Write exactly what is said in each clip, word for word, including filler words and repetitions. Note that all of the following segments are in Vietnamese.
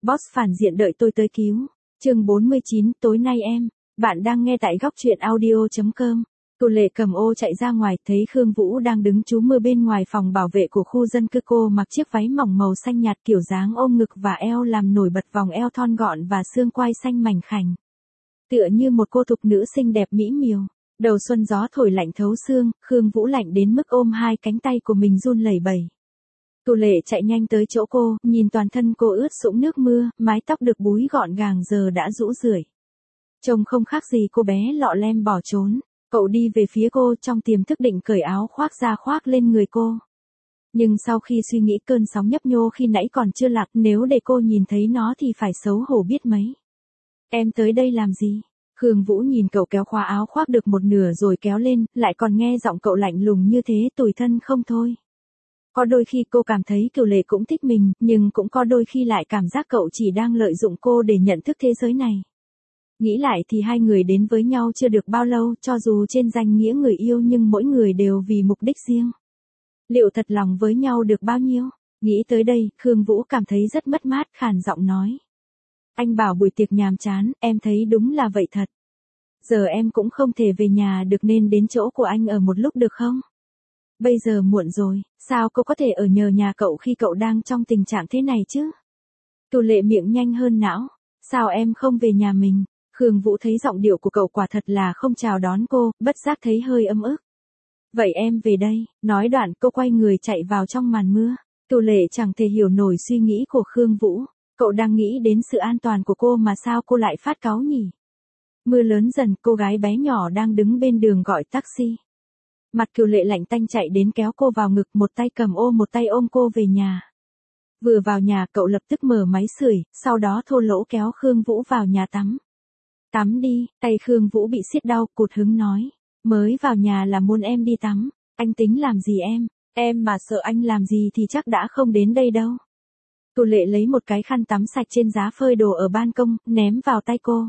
Boss phản diện đợi tôi tới cứu. Chương bốn mươi chín, tối nay em. Bạn đang nghe tại góc truyện audio chấm com. Tô Lệ cầm ô chạy ra ngoài, thấy Khương Vũ đang đứng trú mưa bên ngoài phòng bảo vệ của khu dân cư. Cô mặc chiếc váy mỏng màu xanh nhạt kiểu dáng ôm ngực và eo làm nổi bật vòng eo thon gọn và xương quai xanh mảnh khảnh. Tựa như một cô thục nữ xinh đẹp mỹ miều. Đầu xuân gió thổi lạnh thấu xương, Khương Vũ lạnh đến mức ôm hai cánh tay của mình run lẩy bẩy. Tô Lệ chạy nhanh tới chỗ cô, nhìn toàn thân cô ướt sũng nước mưa, mái tóc được búi gọn gàng giờ đã rũ rượi. Trông không khác gì cô bé lọ lem bỏ trốn. Cậu đi về phía cô trong tiềm thức định cởi áo khoác ra khoác lên người cô. Nhưng sau khi suy nghĩ cơn sóng nhấp nhô khi nãy còn chưa lạc, nếu để cô nhìn thấy nó thì phải xấu hổ biết mấy. Em tới đây làm gì? Khương Vũ nhìn cậu kéo khóa áo khoác được một nửa rồi kéo lên, lại còn nghe giọng cậu lạnh lùng như thế, tủi thân không thôi. Có đôi khi cô cảm thấy Kiều Lệ cũng thích mình, nhưng cũng có đôi khi lại cảm giác cậu chỉ đang lợi dụng cô để nhận thức thế giới này. Nghĩ lại thì hai người đến với nhau chưa được bao lâu, cho dù trên danh nghĩa người yêu nhưng mỗi người đều vì mục đích riêng. Liệu thật lòng với nhau được bao nhiêu? Nghĩ tới đây, Khương Vũ cảm thấy rất mất mát, khàn giọng nói. Anh bảo buổi tiệc nhàm chán, em thấy đúng là vậy thật. Giờ em cũng không thể về nhà được nên đến chỗ của anh ở một lúc được không? Bây giờ muộn rồi, sao cô có thể ở nhờ nhà cậu khi cậu đang trong tình trạng thế này chứ? Tô Lệ miệng nhanh hơn não. Sao em không về nhà mình? Khương Vũ thấy giọng điệu của cậu quả thật là không chào đón cô, bất giác thấy hơi ấm ức. Vậy em về đây, nói đoạn cô quay người chạy vào trong màn mưa. Tô Lệ chẳng thể hiểu nổi suy nghĩ của Khương Vũ. Cậu đang nghĩ đến sự an toàn của cô mà sao cô lại phát cáu nhỉ? Mưa lớn dần, cô gái bé nhỏ đang đứng bên đường gọi taxi. Mặt Kiều Lệ lạnh tanh chạy đến kéo cô vào ngực, một tay cầm ô một tay ôm cô về nhà. Vừa vào nhà cậu lập tức mở máy sưởi, sau đó thô lỗ kéo Khương Vũ vào nhà tắm. Tắm đi, tay Khương Vũ bị siết đau, cụt hứng nói. Mới vào nhà là muốn em đi tắm, anh tính làm gì em, em mà sợ anh làm gì thì chắc đã không đến đây đâu. Tô Lệ lấy một cái khăn tắm sạch trên giá phơi đồ ở ban công, ném vào tay cô.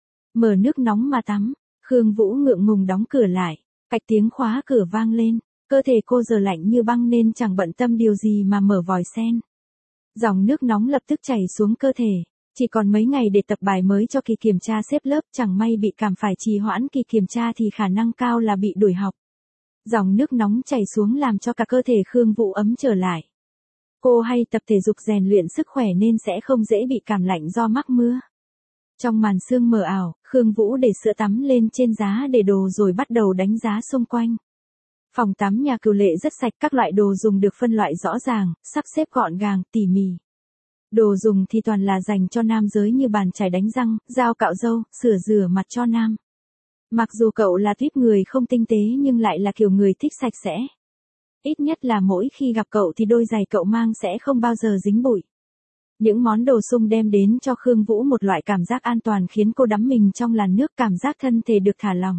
Mở nước nóng mà tắm. Khương Vũ ngượng ngùng đóng cửa lại. Cạch tiếng khóa cửa vang lên. Cơ thể cô giờ lạnh như băng nên chẳng bận tâm điều gì mà mở vòi sen. Dòng nước nóng lập tức chảy xuống cơ thể. Chỉ còn mấy ngày để tập bài mới cho kỳ kiểm tra xếp lớp, chẳng may bị cảm phải trì hoãn kỳ kiểm tra thì khả năng cao là bị đuổi học. Dòng nước nóng chảy xuống làm cho cả cơ thể Khương Vũ ấm trở lại. Cô hay tập thể dục rèn luyện sức khỏe nên sẽ không dễ bị cảm lạnh do mắc mưa. Trong màn sương mờ ảo, Khương Vũ để sữa tắm lên trên giá để đồ rồi bắt đầu đánh giá xung quanh. Phòng tắm nhà Kiều Lệ rất sạch, các loại đồ dùng được phân loại rõ ràng, sắp xếp gọn gàng, tỉ mỉ. Đồ dùng thì toàn là dành cho nam giới như bàn chải đánh răng, dao cạo râu, sửa rửa mặt cho nam. Mặc dù cậu là tuýp người không tinh tế nhưng lại là kiểu người thích sạch sẽ. Ít nhất là mỗi khi gặp cậu thì đôi giày cậu mang sẽ không bao giờ dính bụi. Những món đồ sung đem đến cho Khương Vũ một loại cảm giác an toàn khiến cô đắm mình trong làn nước, cảm giác thân thể được thả lỏng.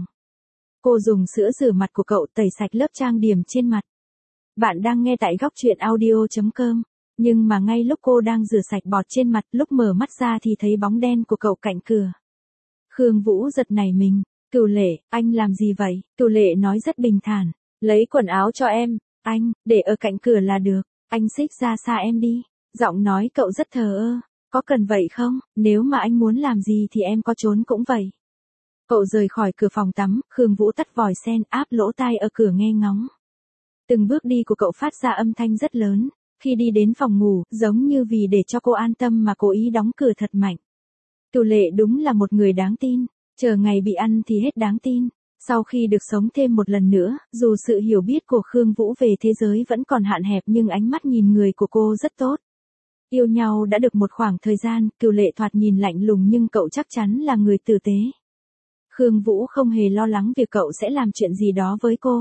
Cô dùng sữa rửa mặt của cậu tẩy sạch lớp trang điểm trên mặt. Bạn đang nghe tại góc truyện audio chấm com. Nhưng mà ngay lúc cô đang rửa sạch bọt trên mặt, lúc mở mắt ra thì thấy bóng đen của cậu cạnh cửa. Khương Vũ giật nảy mình. Kiều Lệ, anh làm gì vậy? Kiều Lệ nói rất bình thản. Lấy quần áo cho em. Anh, để ở cạnh cửa là được. Anh xích ra xa em đi. Giọng nói cậu rất thờ ơ. Có cần vậy không? Nếu mà anh muốn làm gì thì em có trốn cũng vậy. Cậu rời khỏi cửa phòng tắm, Khương Vũ tắt vòi sen, áp lỗ tai ở cửa nghe ngóng. Từng bước đi của cậu phát ra âm thanh rất lớn. Khi đi đến phòng ngủ, giống như vì để cho cô an tâm mà cố ý đóng cửa thật mạnh. Kiều Lệ đúng là một người đáng tin. Chờ ngày bị ăn thì hết đáng tin. Sau khi được sống thêm một lần nữa, dù sự hiểu biết của Khương Vũ về thế giới vẫn còn hạn hẹp nhưng ánh mắt nhìn người của cô rất tốt. Yêu nhau đã được một khoảng thời gian, Kiều Lệ thoạt nhìn lạnh lùng nhưng cậu chắc chắn là người tử tế. Khương Vũ không hề lo lắng việc cậu sẽ làm chuyện gì đó với cô.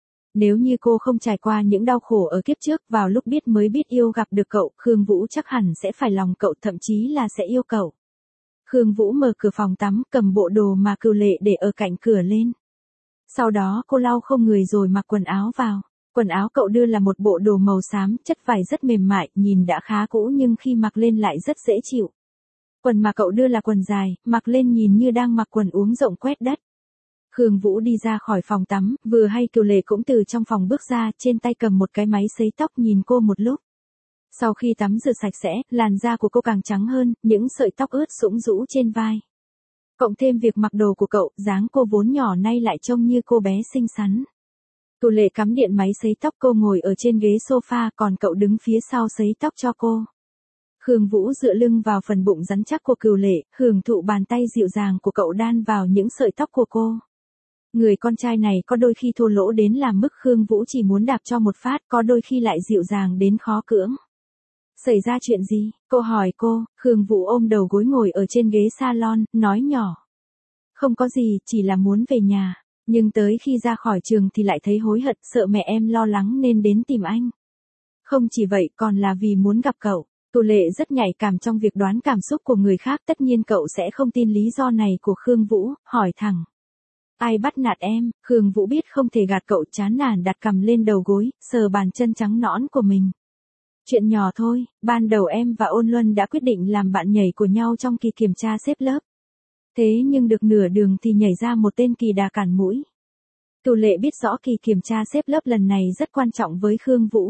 Nếu như cô không trải qua những đau khổ ở kiếp trước, vào lúc biết mới biết yêu gặp được cậu, Khương Vũ chắc hẳn sẽ phải lòng cậu, thậm chí là sẽ yêu cậu. Khương Vũ mở cửa phòng tắm, cầm bộ đồ mà Kiều Lệ để ở cạnh cửa lên. Sau đó cô lau không người rồi mặc quần áo vào. Quần áo cậu đưa là một bộ đồ màu xám, chất vải rất mềm mại, nhìn đã khá cũ nhưng khi mặc lên lại rất dễ chịu. Quần mà cậu đưa là quần dài, mặc lên nhìn như đang mặc quần uống rộng quét đất. Khương Vũ đi ra khỏi phòng tắm, vừa hay Kiều Lệ cũng từ trong phòng bước ra, trên tay cầm một cái máy sấy tóc nhìn cô một lúc. Sau khi tắm rửa sạch sẽ, làn da của cô càng trắng hơn, những sợi tóc ướt sũng rũ trên vai. Cộng thêm việc mặc đồ của cậu, dáng cô vốn nhỏ nay lại trông như cô bé xinh xắn. Cửu Lệ cắm điện máy sấy tóc, cô ngồi ở trên ghế sofa, còn cậu đứng phía sau sấy tóc cho cô. Khương Vũ dựa lưng vào phần bụng rắn chắc của Cửu Lệ, hưởng thụ bàn tay dịu dàng của cậu đan vào những sợi tóc của cô. Người con trai này có đôi khi thô lỗ đến làm mức Khương Vũ chỉ muốn đạp cho một phát, có đôi khi lại dịu dàng đến khó cưỡng. Xảy ra chuyện gì? Cô hỏi cô. Khương Vũ ôm đầu gối ngồi ở trên ghế salon, nói nhỏ. Không có gì, chỉ là muốn về nhà. Nhưng tới khi ra khỏi trường thì lại thấy hối hận, sợ mẹ em lo lắng nên đến tìm anh. Không chỉ vậy, còn là vì muốn gặp cậu. Cửu Lệ rất nhạy cảm trong việc đoán cảm xúc của người khác, tất nhiên cậu sẽ không tin lý do này của Khương Vũ, hỏi thẳng. Ai bắt nạt em? Khương Vũ biết không thể gạt cậu, chán nản đặt cằm lên đầu gối, sờ bàn chân trắng nõn của mình. Chuyện nhỏ thôi, ban đầu em và Ôn Luân đã quyết định làm bạn nhảy của nhau trong kỳ kiểm tra xếp lớp. Thế nhưng được nửa đường thì nhảy ra một tên kỳ đà cản mũi. Cửu Lệ biết rõ kỳ kiểm tra xếp lớp lần này rất quan trọng với Khương Vũ.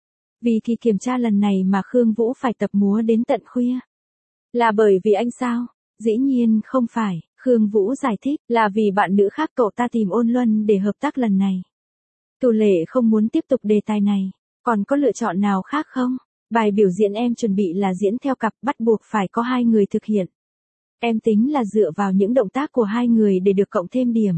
Vì kỳ kiểm tra lần này mà Khương Vũ phải tập múa đến tận khuya. Là bởi vì anh sao? Dĩ nhiên không phải, Khương Vũ giải thích, là vì bạn nữ khác cậu ta tìm Ôn Luân để hợp tác lần này. Cửu Lệ không muốn tiếp tục đề tài này. Còn có lựa chọn nào khác không? Bài biểu diễn em chuẩn bị là diễn theo cặp, bắt buộc phải có hai người thực hiện. Em tính là dựa vào những động tác của hai người để được cộng thêm điểm.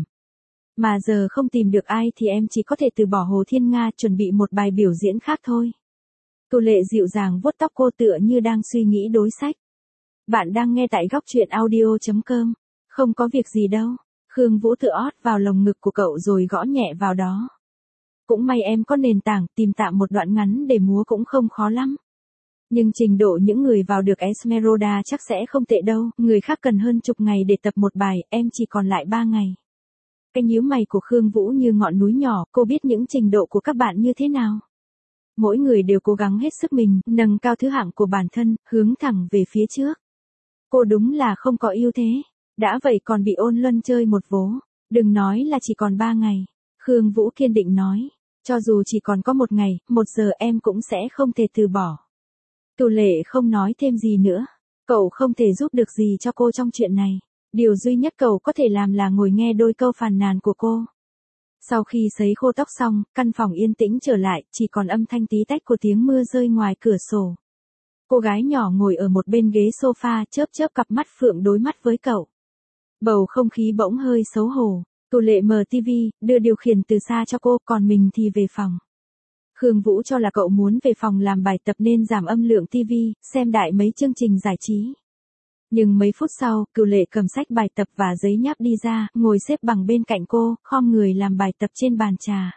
Mà giờ không tìm được ai thì em chỉ có thể từ bỏ Hồ Thiên Nga, chuẩn bị một bài biểu diễn khác thôi. Cửu Lệ dịu dàng vuốt tóc cô tựa như đang suy nghĩ đối sách. Bạn đang nghe tại góc truyện audio chấm com. Không có việc gì đâu. Khương Vũ tựa ót vào lồng ngực của cậu rồi gõ nhẹ vào đó. Cũng may em có nền tảng, tìm tạm một đoạn ngắn để múa cũng không khó lắm. Nhưng trình độ những người vào được Esmeralda chắc sẽ không tệ đâu, người khác cần hơn chục ngày để tập một bài, em chỉ còn lại ba ngày. Cái nhíu mày của Khương Vũ như ngọn núi nhỏ, cô biết những trình độ của các bạn như thế nào. Mỗi người đều cố gắng hết sức mình, nâng cao thứ hạng của bản thân, hướng thẳng về phía trước. Cô đúng là không có ưu thế, đã vậy còn bị Ôn Luân chơi một vố, đừng nói là chỉ còn ba ngày. Khương Vũ kiên định nói, cho dù chỉ còn có một ngày, một giờ em cũng sẽ không thể từ bỏ. Cửu Lệ không nói thêm gì nữa, cậu không thể giúp được gì cho cô trong chuyện này. Điều duy nhất cậu có thể làm là ngồi nghe đôi câu phàn nàn của cô. Sau khi sấy khô tóc xong, căn phòng yên tĩnh trở lại, chỉ còn âm thanh tí tách của tiếng mưa rơi ngoài cửa sổ. Cô gái nhỏ ngồi ở một bên ghế sofa, chớp chớp cặp mắt phượng đối mắt với cậu. Bầu không khí bỗng hơi xấu hổ. Cửu Lệ mở tivi, đưa điều khiển từ xa cho cô, còn mình thì về phòng. Khương Vũ cho là cậu muốn về phòng làm bài tập nên giảm âm lượng tivi, xem đại mấy chương trình giải trí. Nhưng mấy phút sau, Cửu Lệ cầm sách bài tập và giấy nháp đi ra, ngồi xếp bằng bên cạnh cô, khom người làm bài tập trên bàn trà.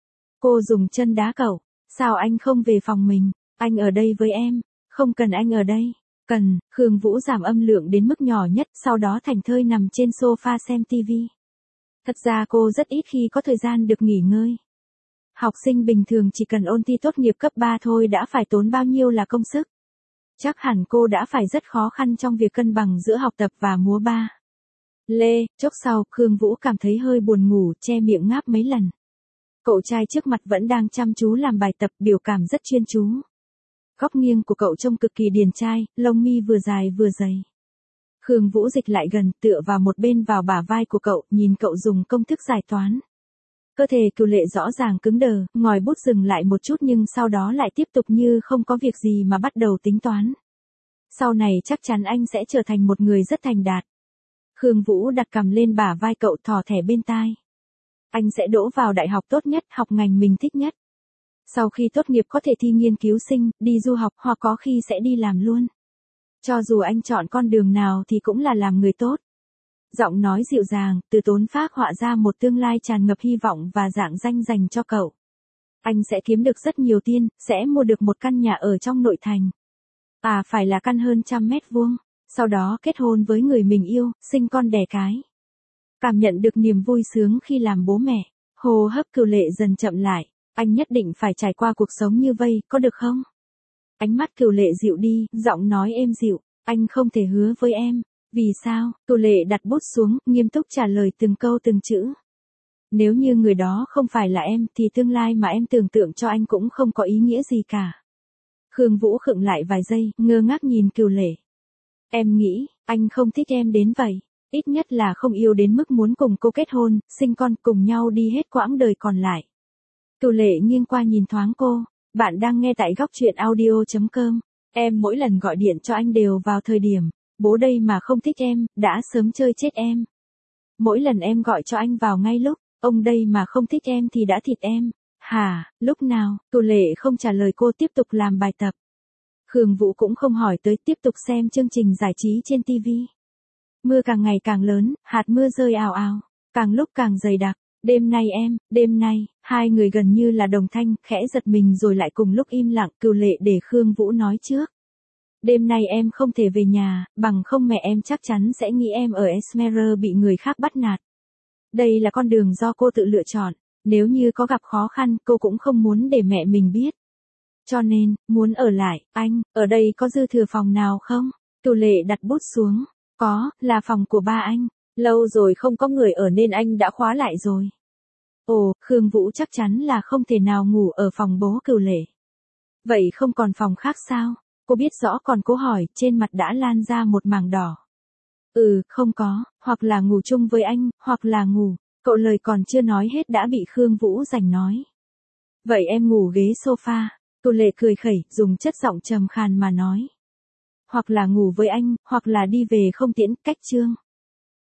Cô dùng chân đá cậu. Sao anh không về phòng mình? Anh ở đây với em. Không cần anh ở đây. Cần. Khương Vũ giảm âm lượng đến mức nhỏ nhất, sau đó thảnh thơi nằm trên sofa xem tivi. Thật ra cô rất ít khi có thời gian được nghỉ ngơi. Học sinh bình thường chỉ cần ôn thi tốt nghiệp cấp ba thôi đã phải tốn bao nhiêu là công sức. Chắc hẳn cô đã phải rất khó khăn trong việc cân bằng giữa học tập và múa ba. Lê, chốc sau, Khương Vũ cảm thấy hơi buồn ngủ, che miệng ngáp mấy lần. Cậu trai trước mặt vẫn đang chăm chú làm bài tập, biểu cảm rất chuyên chú. Góc nghiêng của cậu trông cực kỳ điển trai, lông mi vừa dài vừa dày. Khương Vũ dịch lại gần, tựa vào một bên vào bả vai của cậu, nhìn cậu dùng công thức giải toán. Cơ thể Cửu Lệ rõ ràng cứng đờ, ngòi bút dừng lại một chút nhưng sau đó lại tiếp tục như không có việc gì mà bắt đầu tính toán. Sau này chắc chắn anh sẽ trở thành một người rất thành đạt. Khương Vũ đặt cằm lên bả vai cậu, thò thẻ bên tai. Anh sẽ đỗ vào đại học tốt nhất, học ngành mình thích nhất. Sau khi tốt nghiệp có thể thi nghiên cứu sinh, đi du học hoặc có khi sẽ đi làm luôn. Cho dù anh chọn con đường nào thì cũng là làm người tốt. Giọng nói dịu dàng, từ tốn phác họa ra một tương lai tràn ngập hy vọng và dạng danh dành cho cậu. Anh sẽ kiếm được rất nhiều tiền, sẽ mua được một căn nhà ở trong nội thành. À phải là căn hơn trăm mét vuông. Sau đó kết hôn với người mình yêu, sinh con đẻ cái. Cảm nhận được niềm vui sướng khi làm bố mẹ. Hô hấp Cửu Lệ dần chậm lại. Anh nhất định phải trải qua cuộc sống như vây, có được không? Ánh mắt Cửu Lệ dịu đi, giọng nói êm dịu. Anh không thể hứa với em. Vì sao? Cửu Lệ đặt bút xuống, nghiêm túc trả lời từng câu từng chữ. Nếu như người đó không phải là em thì tương lai mà em tưởng tượng cho anh cũng không có ý nghĩa gì cả. Khương Vũ khựng lại vài giây, ngơ ngác nhìn Cửu Lệ. Em nghĩ, anh không thích em đến vậy. Ít nhất là không yêu đến mức muốn cùng cô kết hôn, sinh con cùng nhau đi hết quãng đời còn lại. Cửu Lệ nghiêng qua nhìn thoáng cô. Bạn đang nghe tại góc truyện audio chấm com. Em mỗi lần gọi điện cho anh đều vào thời điểm. Bố đây mà không thích em, đã sớm chơi chết em. Mỗi lần em gọi cho anh vào ngay lúc, ông đây mà không thích em thì đã thịt em. Hả, lúc nào? Cửu Lệ không trả lời cô, tiếp tục làm bài tập. Khương Vũ cũng không hỏi tới, tiếp tục xem chương trình giải trí trên ti vi. Mưa càng ngày càng lớn, hạt mưa rơi ào ào, càng lúc càng dày đặc. Đêm nay em, đêm nay, hai người gần như là đồng thanh, khẽ giật mình rồi lại cùng lúc im lặng. Cửu Lệ để Khương Vũ nói trước. Đêm nay em không thể về nhà, bằng không mẹ em chắc chắn sẽ nghĩ em ở Esmeralda bị người khác bắt nạt. Đây là con đường do cô tự lựa chọn, nếu như có gặp khó khăn, cô cũng không muốn để mẹ mình biết. Cho nên, muốn ở lại. Anh, ở đây có dư thừa phòng nào không? Cửu Lệ đặt bút xuống. Có, là phòng của ba anh. Lâu rồi không có người ở nên anh đã khóa lại rồi. Ồ, Khương Vũ chắc chắn là không thể nào ngủ ở phòng bố Cửu Lệ. Vậy không còn phòng khác sao? Cô biết rõ còn cố hỏi, trên mặt đã lan ra một mảng đỏ. Ừ, không có, hoặc là ngủ chung với anh, hoặc là ngủ. Cậu lời còn chưa nói hết đã bị Khương Vũ giành nói. Vậy em ngủ ghế sofa. Cửu Lệ cười khẩy, dùng chất giọng trầm khàn mà nói. Hoặc là ngủ với anh, hoặc là đi về không tiễn, cách chương.